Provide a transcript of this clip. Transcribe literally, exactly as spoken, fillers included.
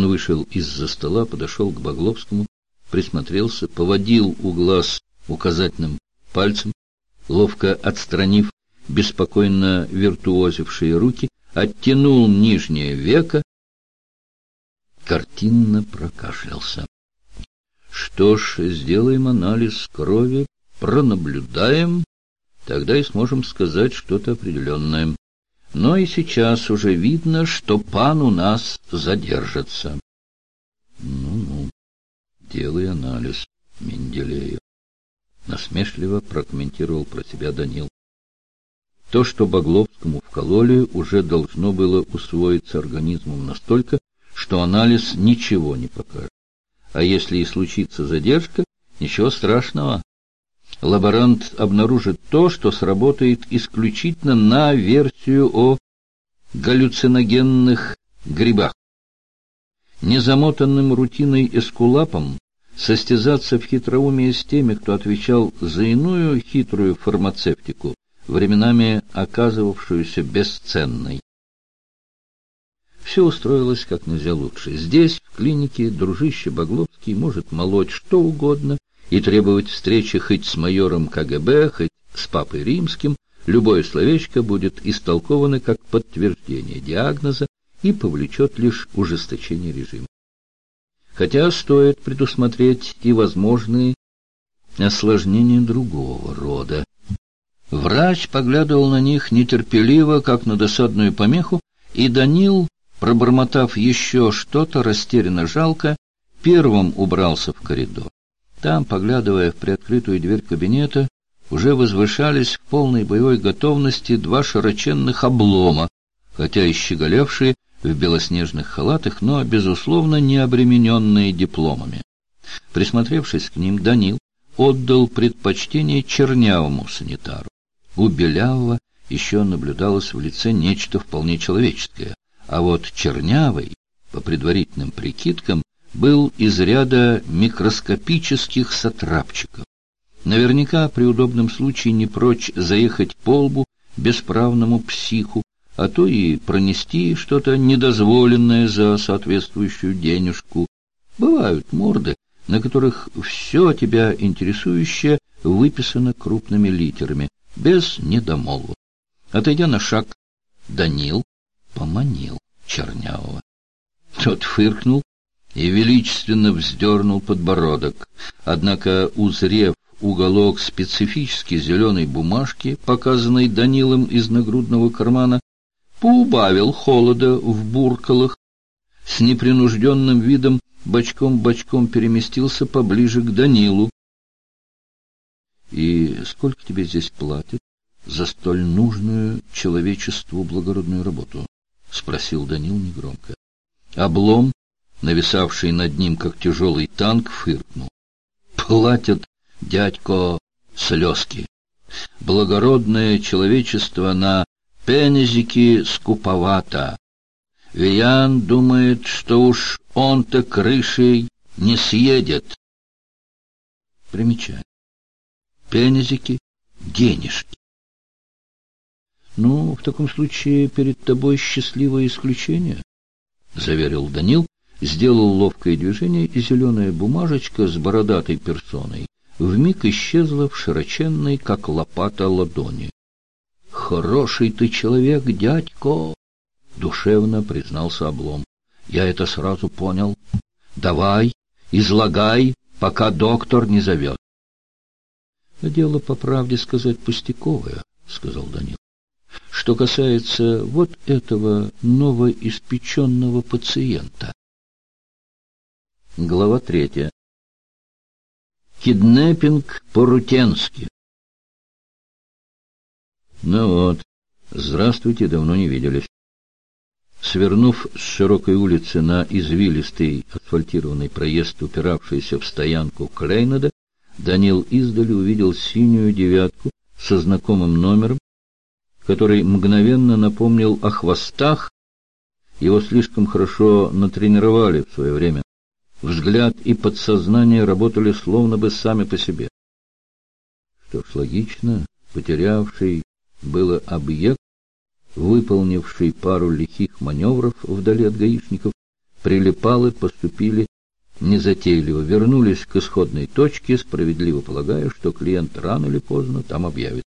Он вышел из-за стола, подошел к Багловскому, присмотрелся, поводил у глаз указательным пальцем, ловко отстранив беспокойно виртуозившие руки, оттянул нижнее веко, картинно прокашлялся. Что ж, сделаем анализ крови, пронаблюдаем, тогда и сможем сказать что-то определенное. Но и сейчас уже видно, что пан у нас задержится. Ну-ну, делай анализ, Менделеев. Насмешливо прокомментировал про себя Данил. То, что Багловскому вкололи, уже должно было усвоиться организмом настолько, что анализ ничего не покажет. А если и случится задержка, ничего страшного. Лаборант обнаружит то, что сработает исключительно на версию о галлюциногенных грибах. Незамотанным рутиной эскулапом состязаться в хитроумии с теми, кто отвечал за иную хитрую фармацевтику, временами оказывавшуюся бесценной. Все устроилось как нельзя лучше. Здесь, в клинике, дружище Багловский может молоть что угодно и требовать встречи хоть с майором ка гэ бэ, хоть с папой римским. Любое словечко будет истолковано как подтверждение диагноза и повлечет лишь ужесточение режима. Хотя стоит предусмотреть и возможные осложнения другого рода. Врач поглядывал на них нетерпеливо, как на досадную помеху, и Данил, пробормотав еще что-то растерянно жалко, первым убрался в коридор. Там, поглядывая в приоткрытую дверь кабинета, уже возвышались в полной боевой готовности два широченных облома, хотя и щеголевшие в белоснежных халатах, но, безусловно, не обремененные дипломами. Присмотревшись к ним, Данил отдал предпочтение чернявому санитару. У белявого еще наблюдалось в лице нечто вполне человеческое, а вот чернявый, по предварительным прикидкам, был из ряда микроскопических сатрапчиков. Наверняка при удобном случае не прочь заехать по лбу бесправному психу, а то и пронести что-то недозволенное за соответствующую денежку. Бывают морды, на которых все тебя интересующее выписано крупными литерами, без недомолвок. Отойдя на шаг, Данил поманил чернявого. Тот фыркнул и величественно вздернул подбородок, однако, узрев уголок специфически зеленой бумажки, показанной Данилом из нагрудного кармана, поубавил холода в буркалах, с непринужденным видом бочком-бочком переместился поближе к Данилу. — И сколько тебе здесь платят за столь нужную человечеству благородную работу? — спросил Данил негромко. Облом, нависавший над ним, как тяжелый танк, фыркнул. — Платят, дядько, слезки. Благородное человечество на пенезики скуповато. Виян думает, что уж он-то крышей не съедет. Примечание. Пенезики — денежки. Ну, в таком случае перед тобой счастливое исключение, — заверил Данил, сделал ловкое движение, и зеленая бумажечка с бородатой персоной вмиг исчезла в широченной, как лопата, ладони. — Хороший ты человек, дядько! — душевно признался Облом. — Я это сразу понял. Давай, излагай, пока доктор не зовет. — Дело, по правде сказать, пустяковое, — сказал Данил. — Что касается вот этого новоиспеченного пациента. Глава третья. Киднеппинг по-рутенски. Ну вот, здравствуйте, давно не виделись. Свернув с широкой улицы на извилистый асфальтированный проезд, упиравшийся в стоянку Клейнеда, Данил издали увидел синюю девятку со знакомым номером, который мгновенно напомнил о хвостах. Его слишком хорошо натренировали в свое время. Взгляд и подсознание работали словно бы сами по себе. Что ж, логично, потерявший было объект, выполнивший пару лихих маневров вдали от гаишников, прилипалы поступили незатейливо, вернулись к исходной точке, справедливо полагая, что клиент рано или поздно там объявится.